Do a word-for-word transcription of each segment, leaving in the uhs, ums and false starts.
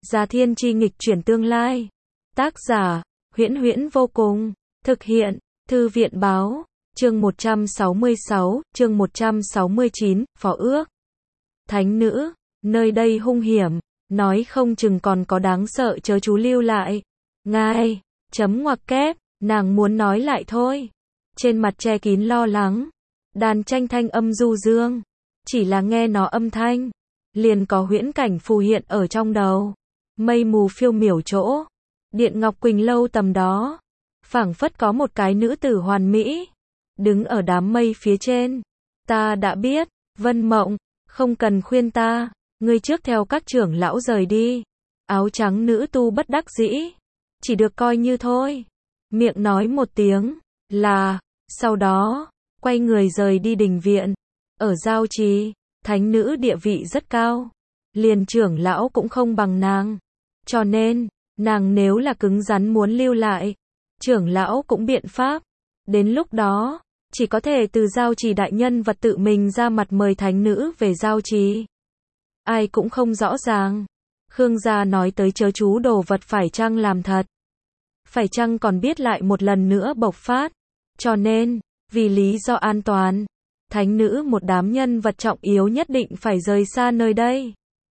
Gia Thiên Chi nghịch chuyển tương lai. Tác giả, Huyễn Huyễn vô cùng. Thực hiện, Thư viện báo. Chương một trăm sáu mươi sáu, chương một trăm sáu mươi chín, Phó ước. Thánh nữ, nơi đây hung hiểm, nói không chừng còn có đáng sợ chớ chú lưu lại. Ngài, chấm ngoặc kép, nàng muốn nói lại thôi. Trên mặt che kín lo lắng. Đàn tranh thanh âm du dương. Chỉ là nghe nó âm thanh, liền có huyễn cảnh phù hiện ở trong đầu. Mây mù phiêu miểu chỗ. Điện Ngọc Quỳnh lâu tầm đó. Phảng phất có một cái nữ tử hoàn mỹ. Đứng ở đám mây phía trên. Ta đã biết, Vân Mộng, không cần khuyên ta. Ngươi trước theo các trưởng lão rời đi. Áo trắng nữ tu bất đắc dĩ. Chỉ được coi như thôi. Miệng nói một tiếng, là, sau đó, quay người rời đi đình viện. Ở giao trì, thánh nữ địa vị rất cao. Liền trưởng lão cũng không bằng nàng. Cho nên, nàng nếu là cứng rắn muốn lưu lại, trưởng lão cũng biện pháp. Đến lúc đó, chỉ có thể từ giao trì đại nhân vật tự mình ra mặt mời thánh nữ về giao trì. Ai cũng không rõ ràng. Khương gia nói tới chớ chú đồ vật phải chăng làm thật. Phải chăng còn biết lại một lần nữa bộc phát. Cho nên, vì lý do an toàn, thánh nữ một đám nhân vật trọng yếu nhất định phải rời xa nơi đây.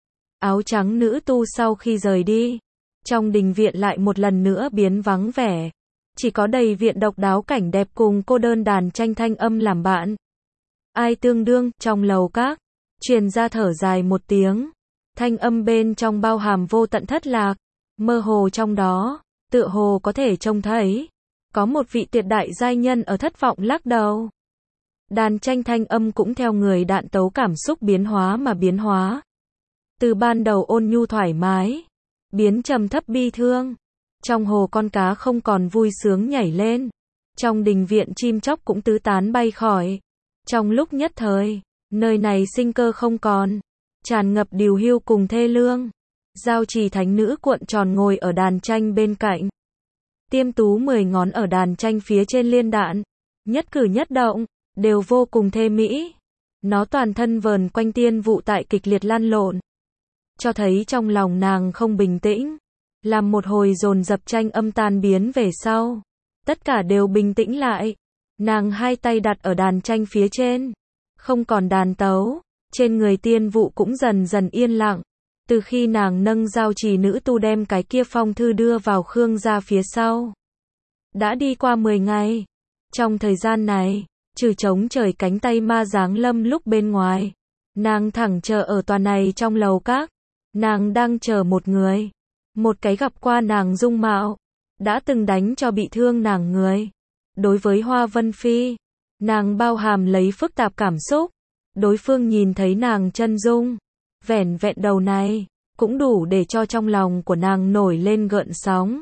Áo trắng nữ tu sau khi rời đi, trong đình viện lại một lần nữa biến vắng vẻ. Chỉ có đầy viện độc đáo cảnh đẹp cùng cô đơn đàn tranh thanh âm làm bạn. Ai tương đương, trong lầu các, truyền ra thở dài một tiếng. Thanh âm bên trong bao hàm vô tận thất lạc. Mơ hồ trong đó, tựa hồ có thể trông thấy. Có một vị tuyệt đại giai nhân ở thất vọng lắc đầu. Đàn tranh thanh âm cũng theo người đạn tấu cảm xúc biến hóa mà biến hóa. Từ ban đầu ôn nhu thoải mái, biến trầm thấp bi thương. Trong hồ con cá không còn vui sướng nhảy lên. Trong đình viện chim chóc cũng tứ tán bay khỏi. Trong lúc nhất thời, nơi này sinh cơ không còn. Tràn ngập điều hưu cùng thê lương. Giao trì thánh nữ cuộn tròn ngồi ở đàn tranh bên cạnh. Tiêm tú mười ngón ở đàn tranh phía trên liên đạn. Nhất cử nhất động, đều vô cùng thê mỹ. Nó toàn thân vờn quanh tiên vụ tại kịch liệt lăn lộn. Cho thấy trong lòng nàng không bình tĩnh. Làm một hồi dồn dập tranh âm tan biến về sau. Tất cả đều bình tĩnh lại. Nàng hai tay đặt ở đàn tranh phía trên. Không còn đàn tấu. Trên người tiên vụ cũng dần dần yên lặng. Từ khi nàng nâng giao trì nữ tu đem cái kia phong thư đưa vào Khương gia phía sau. Đã đi qua mười ngày. Trong thời gian này, trừ trống trời cánh tay ma giáng lâm lúc bên ngoài. Nàng thẳng chờ ở tòa này trong lầu các. Nàng đang chờ một người. Một cái gặp qua nàng dung mạo. Đã từng đánh cho bị thương nàng người. Đối với Hoa Vân Phi, nàng bao hàm lấy phức tạp cảm xúc. Đối phương nhìn thấy nàng chân dung. Vẻn vẹn đầu này, cũng đủ để cho trong lòng của nàng nổi lên gợn sóng.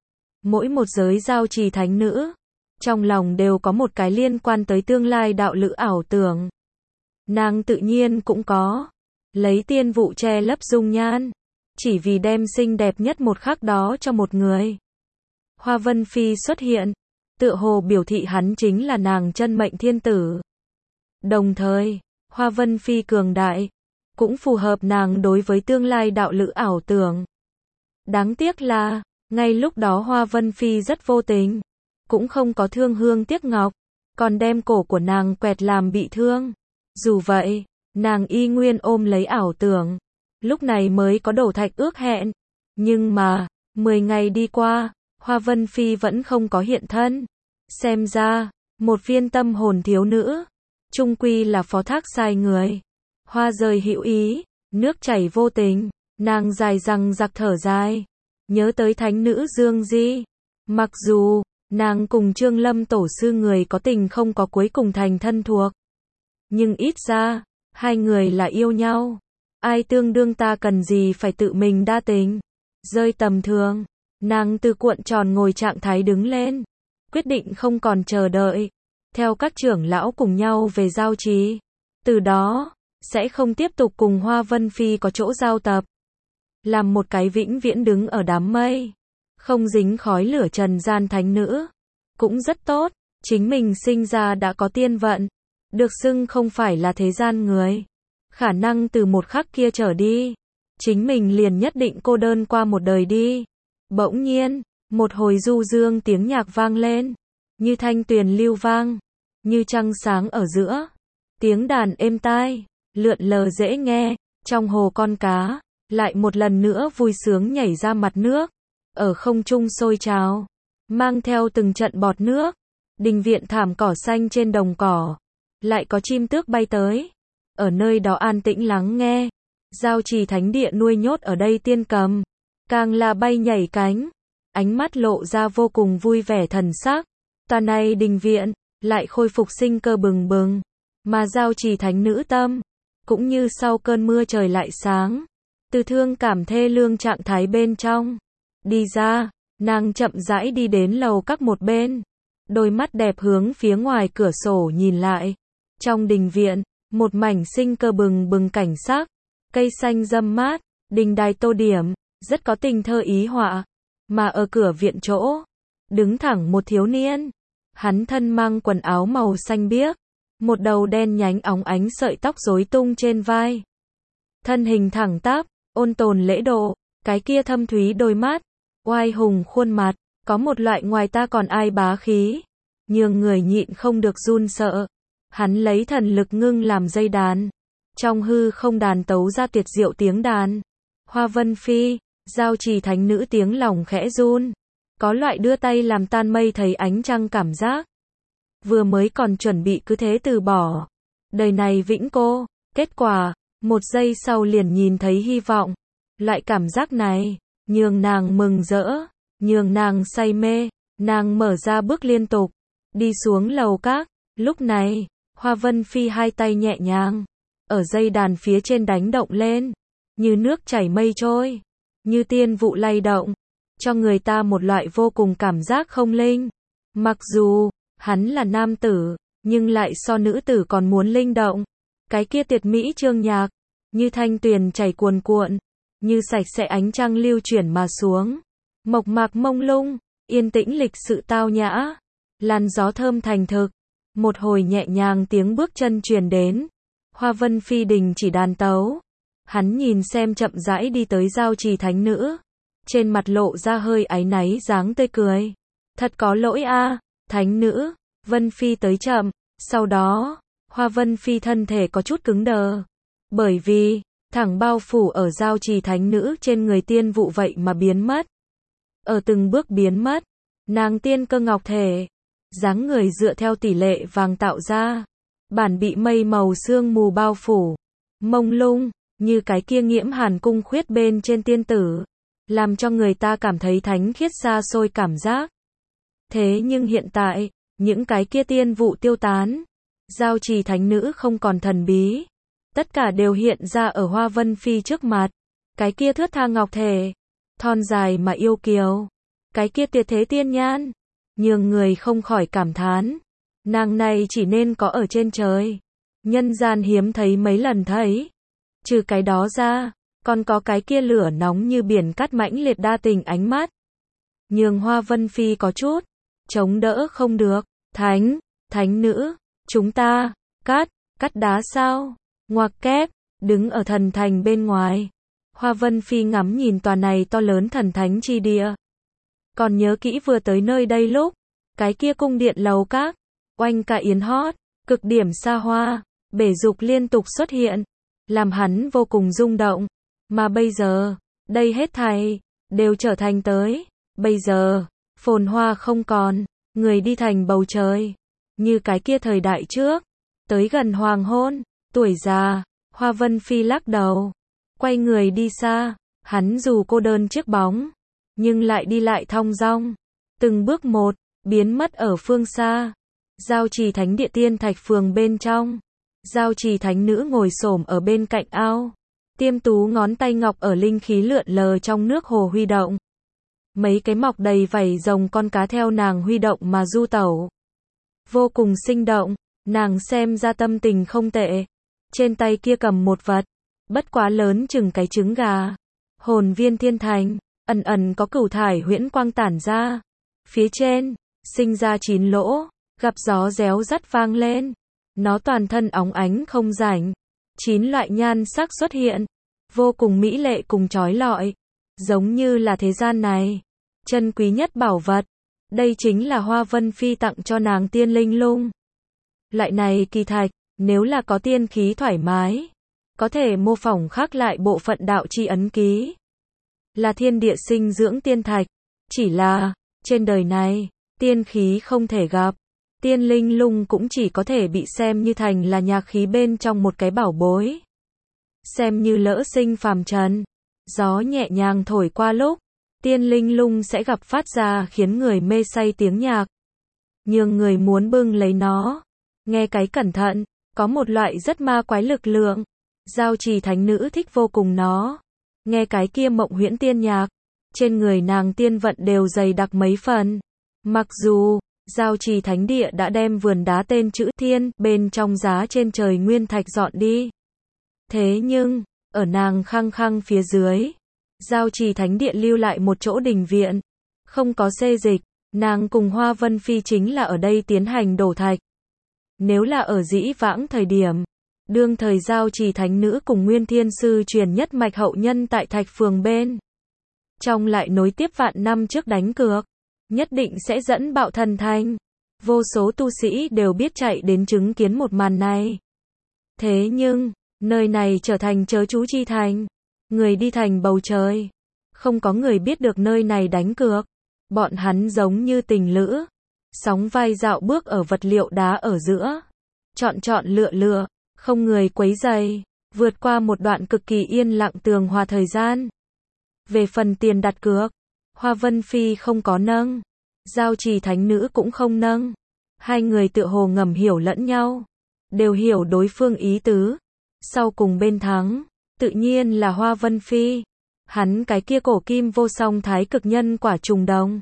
Mỗi một giới giao trì thánh nữ, trong lòng đều có một cái liên quan tới tương lai đạo lữ ảo tưởng. Nàng tự nhiên cũng có. Lấy tiên vụ che lấp dung nhan. Chỉ vì đem xinh đẹp nhất một khắc đó cho một người. Hoa Vân Phi xuất hiện. Tựa hồ biểu thị hắn chính là nàng chân mệnh thiên tử. Đồng thời, Hoa Vân Phi cường đại. Cũng phù hợp nàng đối với tương lai đạo lữ ảo tưởng. Đáng tiếc là, ngay lúc đó Hoa Vân Phi rất vô tình. Cũng không có thương hương tiếc ngọc. Còn đem cổ của nàng quẹt làm bị thương. Dù vậy, nàng y nguyên ôm lấy ảo tưởng. Lúc này mới có đổ thạch ước hẹn. Nhưng mà, mười ngày đi qua, Hoa Vân Phi vẫn không có hiện thân. Xem ra, một viên tâm hồn thiếu nữ. Chung quy là phó thác sai người. Hoa rơi hữu ý, nước chảy vô tình. Nàng dài rằng giặc thở dài. Nhớ tới thánh nữ Dương Di. Mặc dù, nàng cùng Trương Lâm tổ sư người có tình không có cuối cùng thành thân thuộc. Nhưng ít ra, hai người là yêu nhau. Ai tương đương ta cần gì phải tự mình đa tình. Rơi tầm thường. Nàng từ cuộn tròn ngồi trạng thái đứng lên. Quyết định không còn chờ đợi. Theo các trưởng lão cùng nhau về giao trì. Từ đó, sẽ không tiếp tục cùng Hoa Vân Phi có chỗ giao tập. Làm một cái vĩnh viễn đứng ở đám mây. Không dính khói lửa trần gian thánh nữ. Cũng rất tốt. Chính mình sinh ra đã có tiên vận. Được xưng không phải là thế gian người. Khả năng từ một khắc kia trở đi. chính mình liền nhất định cô đơn qua một đời đi. Bỗng nhiên, một hồi du dương tiếng nhạc vang lên, như thanh tuyền lưu vang, như trăng sáng ở giữa, tiếng đàn êm tai, lượn lờ dễ nghe, trong hồ con cá, lại một lần nữa vui sướng nhảy ra mặt nước, ở không trung sôi trào, mang theo từng trận bọt nước, đình viện thảm cỏ xanh trên đồng cỏ, lại có chim tước bay tới, ở nơi đó an tĩnh lắng nghe, Giao Trì thánh địa nuôi nhốt ở đây tiên cầm, càng là bay nhảy cánh, ánh mắt lộ ra vô cùng vui vẻ thần sắc, tòa này đình viện, lại khôi phục sinh cơ bừng bừng, mà Giao Trì thánh nữ tâm, cũng như sau cơn mưa trời lại sáng, từ thương cảm thê lương trạng thái bên trong, đi ra, nàng chậm rãi đi đến lầu các một bên, đôi mắt đẹp hướng phía ngoài cửa sổ nhìn lại, trong đình viện, một mảnh sinh cơ bừng bừng cảnh sắc, cây xanh râm mát, đình đài tô điểm, rất có tình thơ ý họa, mà ở cửa viện chỗ, đứng thẳng một thiếu niên, hắn thân mang quần áo màu xanh biếc, một đầu đen nhánh óng ánh sợi tóc rối tung trên vai, thân hình thẳng tắp, ôn tồn lễ độ, cái kia thâm thúy đôi mắt, oai hùng khuôn mặt, có một loại ngoài ta còn ai bá khí, nhường người nhịn không được run sợ. Hắn lấy thần lực ngưng làm dây đàn, trong hư không đàn tấu ra tuyệt diệu tiếng đàn. Hoa Vân Phi, Giao Trì thánh nữ tiếng lòng khẽ run, có loại đưa tay làm tan mây thấy ánh trăng cảm giác. Vừa mới còn chuẩn bị cứ thế từ bỏ, đời này vĩnh cô, kết quả, một giây sau liền nhìn thấy hy vọng. Loại cảm giác này, nhường nàng mừng rỡ, nhường nàng say mê, nàng mở ra bước liên tục, đi xuống lầu các, lúc này, Hoa Vân Phi hai tay nhẹ nhàng, ở dây đàn phía trên đánh động lên, như nước chảy mây trôi, như tiên vụ lay động, cho người ta một loại vô cùng cảm giác không linh. Mặc dù, hắn là nam tử, nhưng lại so nữ tử còn muốn linh động. Cái kia tuyệt mỹ chương nhạc, như thanh tuyền chảy cuồn cuộn, như sạch sẽ ánh trăng lưu chuyển mà xuống. Mộc mạc mông lung, yên tĩnh lịch sự tao nhã, làn gió thơm thành thực. Một hồi nhẹ nhàng tiếng bước chân truyền đến, Hoa Vân Phi đình chỉ đàn tấu, hắn nhìn xem chậm rãi đi tới Giao Trì thánh nữ, trên mặt lộ ra hơi áy náy dáng tươi cười, thật có lỗi a, thánh nữ, Vân Phi tới chậm. Sau đó, Hoa Vân Phi thân thể có chút cứng đờ, bởi vì thẳng bao phủ ở Giao Trì thánh nữ trên người tiên vụ vậy mà biến mất, ở từng bước biến mất, nàng tiên cơ ngọc thể, dáng người dựa theo tỷ lệ vàng tạo ra, bản bị mây màu sương mù bao phủ, mông lung, như cái kia nghiễm hàn cung khuyết bên trên tiên tử, làm cho người ta cảm thấy thánh khiết xa xôi cảm giác. Thế nhưng hiện tại, những cái kia tiên vụ tiêu tán, Giao Trì thánh nữ không còn thần bí, tất cả đều hiện ra ở Hoa Vân Phi trước mặt, cái kia thướt tha ngọc thể, thon dài mà yêu kiều, cái kia tuyệt thế tiên nhan, nhường người không khỏi cảm thán, nàng này chỉ nên có ở trên trời, nhân gian hiếm thấy mấy lần thấy. Trừ cái đó ra, còn có cái kia lửa nóng như biển cát mãnh liệt đa tình ánh mắt, nhường Hoa Vân Phi có chút chống đỡ không được. Thánh, thánh nữ, chúng ta cắt, cắt đá sao? Ngoặc kép, đứng ở thần thành bên ngoài, Hoa Vân Phi ngắm nhìn tòa này to lớn thần thánh chi địa. Còn nhớ kỹ vừa tới nơi đây lúc, cái kia cung điện lầu các, oanh ca yến hót, cực điểm xa hoa, bể dục liên tục xuất hiện, làm hắn vô cùng rung động. Mà bây giờ, đây hết thảy đều trở thành tới. Bây giờ, phồn hoa không còn, người đi thành bầu trời, như cái kia thời đại trước. Tới gần hoàng hôn, tuổi già, Hoa Vân Phi lắc đầu, quay người đi xa. Hắn dù cô đơn chiếc bóng, nhưng lại đi lại thong dong, từng bước một, biến mất ở phương xa. Giao Trì thánh địa tiên thạch phường bên trong, Giao Trì thánh nữ ngồi xổm ở bên cạnh ao, tiêm tú ngón tay ngọc ở linh khí lượn lờ trong nước hồ huy động. Mấy cái mọc đầy vảy rồng con cá theo nàng huy động mà du tẩu, vô cùng sinh động. Nàng xem ra tâm tình không tệ, trên tay kia cầm một vật, bất quá lớn chừng cái trứng gà, hồn viên thiên thành, ẩn ẩn có cửu thải huyễn quang tản ra, phía trên sinh ra chín lỗ, gặp gió réo rắt vang lên, nó toàn thân óng ánh không rảnh, chín loại nhan sắc xuất hiện, vô cùng mỹ lệ cùng chói lọi, giống như là thế gian này chân quý nhất bảo vật. Đây chính là Hoa Vân Phi tặng cho nàng tiên linh lung. Loại này kỳ thạch, nếu là có tiên khí thoải mái, có thể mô phỏng khắc lại bộ phận đạo chi ấn ký. Là thiên địa sinh dưỡng tiên thạch. Chỉ là, trên đời này, tiên khí không thể gặp. Tiên linh lung cũng chỉ có thể bị xem như thành là nhạc khí bên trong một cái bảo bối. Xem như lỡ sinh phàm trần. Gió nhẹ nhàng thổi qua lúc, tiên linh lung sẽ gặp phát ra khiến người mê say tiếng nhạc. Nhưng người muốn bưng lấy nó. Nghe cái cẩn thận, có một loại rất ma quái lực lượng. Giao trì thánh nữ thích vô cùng nó. Nghe cái kia mộng huyễn tiên nhạc, trên người nàng tiên vận đều dày đặc mấy phần. Mặc dù, Giao trì thánh địa đã đem vườn đá tên chữ thiên bên trong giá trên trời nguyên thạch dọn đi. Thế nhưng, ở nàng khăng khăng phía dưới, Giao trì thánh địa lưu lại một chỗ đình viện. Không có xê dịch, nàng cùng Hoa Vân Phi chính là ở đây tiến hành đổ thạch. Nếu là ở dĩ vãng thời điểm, đương thời Giao trì thánh nữ cùng Nguyên Thiên Sư truyền nhất mạch hậu nhân tại thạch phường bên trong lại nối tiếp vạn năm trước đánh cược, nhất định sẽ dẫn bạo thần thành. Vô số tu sĩ đều biết chạy đến chứng kiến một màn này. Thế nhưng, nơi này trở thành chớ chú chi thành. Người đi thành bầu trời. Không có người biết được nơi này đánh cược. Bọn hắn giống như tình lữ. Sóng vai dạo bước ở vật liệu đá ở giữa. Chọn chọn lựa lựa. Không người quấy rầy. Vượt qua một đoạn cực kỳ yên lặng tường hòa thời gian. Về phần tiền đặt cược, Hoa Vân Phi không có nâng. Giao trì thánh nữ cũng không nâng. Hai người tựa hồ ngầm hiểu lẫn nhau. Đều hiểu đối phương ý tứ. Sau cùng bên thắng, tự nhiên là Hoa Vân Phi. Hắn cái kia cổ kim vô song thái cực nhân quả trùng đồng.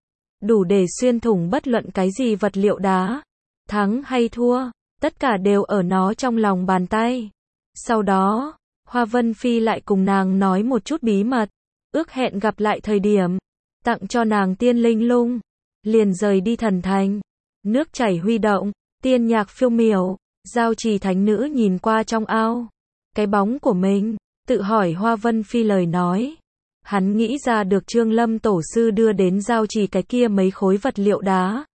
Đủ để xuyên thủng bất luận cái gì vật liệu đá. Thắng hay thua, tất cả đều ở nó trong lòng bàn tay. Sau đó, Hoa Vân Phi lại cùng nàng nói một chút bí mật. Ước hẹn gặp lại thời điểm, tặng cho nàng tiên linh lung. Liền rời đi thần thành. Nước chảy huy động, tiên nhạc phiêu miểu. Giao trì thánh nữ nhìn qua trong ao. Cái bóng của mình, tự hỏi Hoa Vân Phi lời nói. Hắn nghĩ ra được Trương Lâm tổ sư đưa đến giao trì cái kia mấy khối vật liệu đá.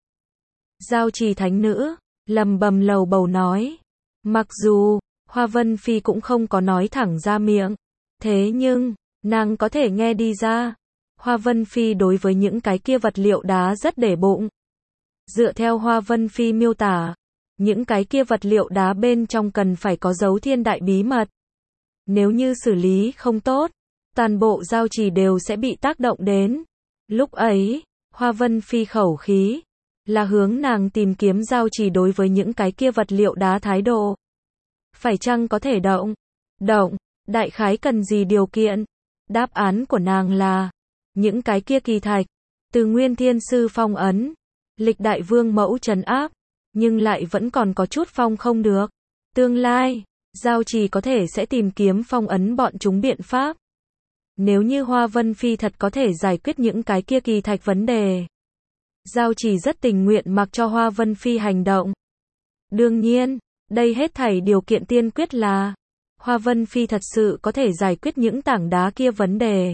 Giao trì thánh nữ, lầm bầm lầu bầu nói. Mặc dù, Hoa Vân Phi cũng không có nói thẳng ra miệng. Thế nhưng, nàng có thể nghe đi ra. Hoa Vân Phi đối với những cái kia vật liệu đá rất để bụng. Dựa theo Hoa Vân Phi miêu tả, những cái kia vật liệu đá bên trong cần phải có dấu thiên đại bí mật. Nếu như xử lý không tốt, toàn bộ giao trì đều sẽ bị tác động đến. Lúc ấy, Hoa Vân Phi khẩu khí, là hướng nàng tìm kiếm giao trì đối với những cái kia vật liệu đá thái độ. Phải chăng có thể động? Động, đại khái cần gì điều kiện? Đáp án của nàng là, những cái kia kỳ thạch, từ Nguyên Thiên Sư phong ấn, lịch đại vương mẫu trấn áp, nhưng lại vẫn còn có chút phong không được. Tương lai, giao trì có thể sẽ tìm kiếm phong ấn bọn chúng biện pháp. Nếu như Hoa Vân Phi thật có thể giải quyết những cái kia kỳ thạch vấn đề, giao trì rất tình nguyện mặc cho Hoa Vân Phi hành động. Đương nhiên, đây hết thảy điều kiện tiên quyết là Hoa Vân Phi thật sự có thể giải quyết những tảng đá kia vấn đề.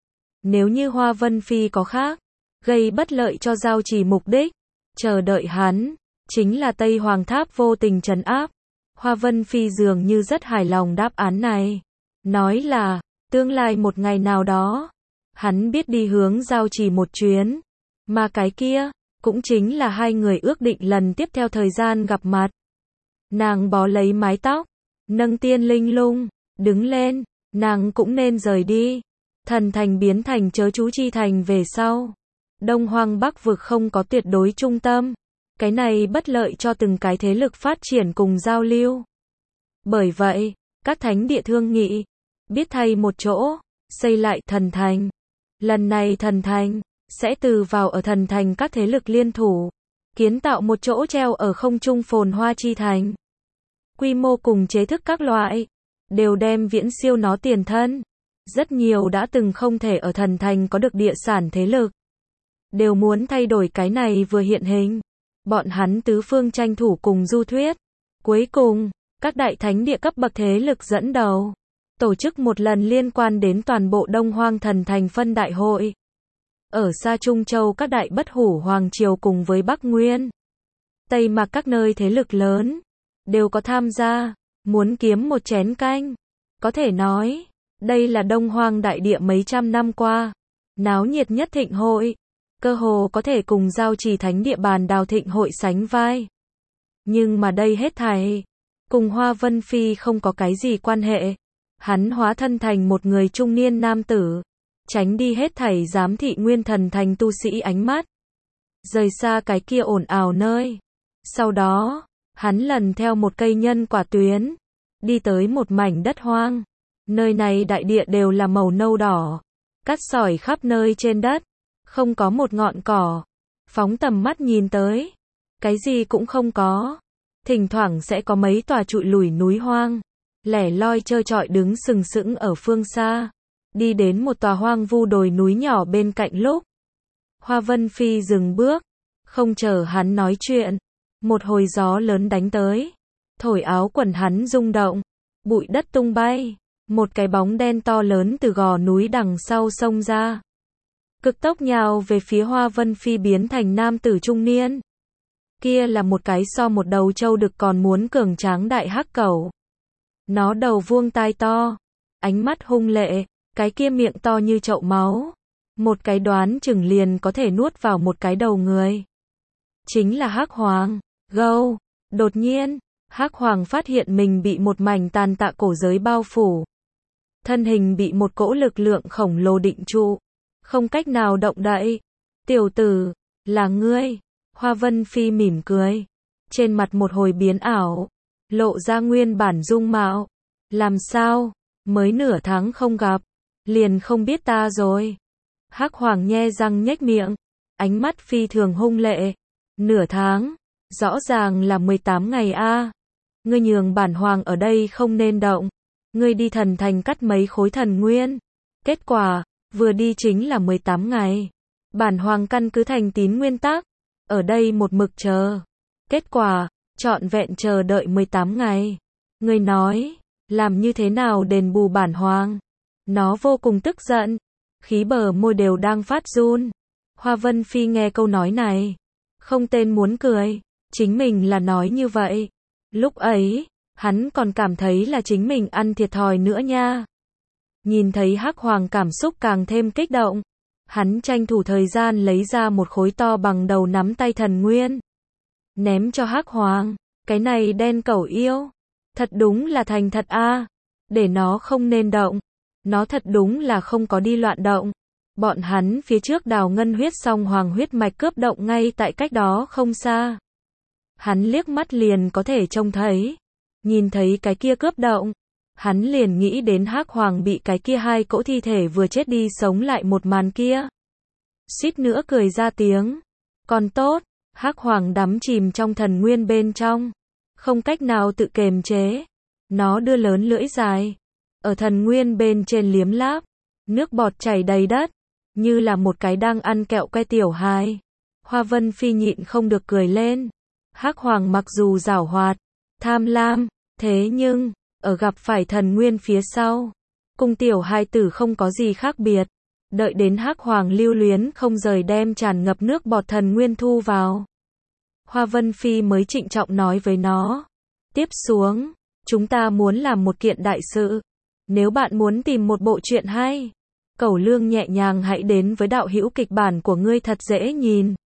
Nếu như Hoa Vân Phi có khác, gây bất lợi cho giao trì mục đích, chờ đợi hắn, chính là Tây Hoàng Tháp vô tình trấn áp. Hoa Vân Phi dường như rất hài lòng đáp án này. Nói là, tương lai một ngày nào đó, hắn biết đi hướng giao trì một chuyến. Mà cái kia, cũng chính là hai người ước định lần tiếp theo thời gian gặp mặt. Nàng bó lấy mái tóc, nâng tiên linh lung, đứng lên, nàng cũng nên rời đi. Thần thành biến thành chớ chú chi thành về sau. Đông Hoang Bắc vực không có tuyệt đối trung tâm. Cái này bất lợi cho từng cái thế lực phát triển cùng giao lưu. Bởi vậy, các thánh địa thương nghị, biết thay một chỗ, xây lại thần thành. Lần này thần thành, sẽ từ vào ở thần thành các thế lực liên thủ, kiến tạo một chỗ treo ở không trung phồn hoa chi thành. Quy mô cùng chế thức các loại, đều đem viễn siêu nó tiền thân. Rất nhiều đã từng không thể ở thần thành có được địa sản thế lực, đều muốn thay đổi cái này vừa hiện hình. Bọn hắn tứ phương tranh thủ cùng du thuyết. Cuối cùng, các đại thánh địa cấp bậc thế lực dẫn đầu, tổ chức một lần liên quan đến toàn bộ Đông Hoang Thần Thành phân đại hội. Ở xa Trung Châu các đại bất hủ hoàng triều cùng với Bắc Nguyên, Tây Mạc các nơi thế lực lớn, đều có tham gia, muốn kiếm một chén canh. Có thể nói, đây là Đông Hoang đại địa mấy trăm năm qua, náo nhiệt nhất thịnh hội, cơ hồ có thể cùng Giao Trì Thánh địa bàn đào thịnh hội sánh vai. Nhưng mà đây hết thảy, cùng Hoa Vân Phi không có cái gì quan hệ. Hắn hóa thân thành một người trung niên nam tử, tránh đi hết thảy giám thị Nguyên Thần Thành tu sĩ ánh mắt, rời xa cái kia ồn ào nơi. Sau đó, hắn lần theo một cây nhân quả tuyến, đi tới một mảnh đất hoang. Nơi này đại địa đều là màu nâu đỏ, cát sỏi khắp nơi trên đất, không có một ngọn cỏ. Phóng tầm mắt nhìn tới, cái gì cũng không có. Thỉnh thoảng sẽ có mấy tòa trụi lủi núi hoang, lẻ loi trơ trọi đứng sừng sững ở phương xa. Đi đến một tòa hoang vu đồi núi nhỏ bên cạnh lúc, Hoa Vân Phi dừng bước, không chờ hắn nói chuyện. Một hồi gió lớn đánh tới, thổi áo quần hắn rung động, bụi đất tung bay. Một cái bóng đen to lớn từ gò núi đằng sau xông ra, cực tốc nhào về phía Hoa Vân Phi biến thành nam tử trung niên. Kia là một cái so một đầu trâu đực còn muốn cường tráng đại hắc cẩu. Nó đầu vuông tai to, ánh mắt hung lệ, cái kia miệng to như chậu máu. Một cái đoán chừng liền có thể nuốt vào một cái đầu người. Chính là Hắc Hoàng. Gâu. Đột nhiên, Hắc Hoàng phát hiện mình bị một mảnh tàn tạ cổ giới bao phủ. Thân hình bị một cỗ lực lượng khổng lồ định trụ, không cách nào động đậy. Tiểu tử, là ngươi. Hoa Vân Phi mỉm cười, trên mặt một hồi biến ảo, lộ ra nguyên bản dung mạo. Làm sao, mới nửa tháng không gặp, liền không biết ta rồi. Hắc Hoàng nhe răng nhếch miệng, ánh mắt phi thường hung lệ. Nửa tháng, rõ ràng là mười tám ngày a. Ngươi nhường bản hoàng ở đây không nên động. Ngươi đi thần thành cắt mấy khối thần nguyên. Kết quả, vừa đi chính là mười tám ngày. Bản hoàng căn cứ thành tín nguyên tắc, ở đây một mực chờ. Kết quả, trọn vẹn chờ đợi mười tám ngày. Ngươi nói, làm như thế nào đền bù bản hoàng? Nó vô cùng tức giận, khí bờ môi đều đang phát run. Hoa Vân Phi nghe câu nói này, không tên muốn cười, chính mình là nói như vậy. Lúc ấy, hắn còn cảm thấy là chính mình ăn thiệt thòi nữa nha. Nhìn thấy Hắc Hoàng cảm xúc càng thêm kích động, hắn tranh thủ thời gian lấy ra một khối to bằng đầu nắm tay thần nguyên, ném cho Hắc Hoàng. Cái này đen cẩu yêu, thật đúng là thành thật a, để nó không nên động. Nó thật đúng là không có đi loạn động. Bọn hắn phía trước đào ngân huyết song hoàng huyết mạch cướp động ngay tại cách đó không xa. Hắn liếc mắt liền có thể trông thấy. Nhìn thấy cái kia cướp động, hắn liền nghĩ đến Hắc Hoàng bị cái kia hai cỗ thi thể vừa chết đi sống lại một màn kia. Suýt nữa cười ra tiếng. Còn tốt, Hắc Hoàng đắm chìm trong thần nguyên bên trong, không cách nào tự kiềm chế. Nó đưa lớn lưỡi dài, ở thần nguyên bên trên liếm láp, nước bọt chảy đầy đất, như là một cái đang ăn kẹo que tiểu hài. Hoa Vân Phi nhịn không được cười lên. Hắc Hoàng mặc dù giảo hoạt, tham lam, thế nhưng, ở gặp phải thần nguyên phía sau, cùng tiểu hài tử không có gì khác biệt. Đợi đến Hắc Hoàng lưu luyến không rời đem tràn ngập nước bọt thần nguyên thu vào, Hoa Vân Phi mới trịnh trọng nói với nó. Tiếp xuống, chúng ta muốn làm một kiện đại sự. Nếu bạn muốn tìm một bộ truyện hay, Cẩu Lương nhẹ nhàng hãy đến với đạo hữu kịch bản của ngươi thật dễ nhìn.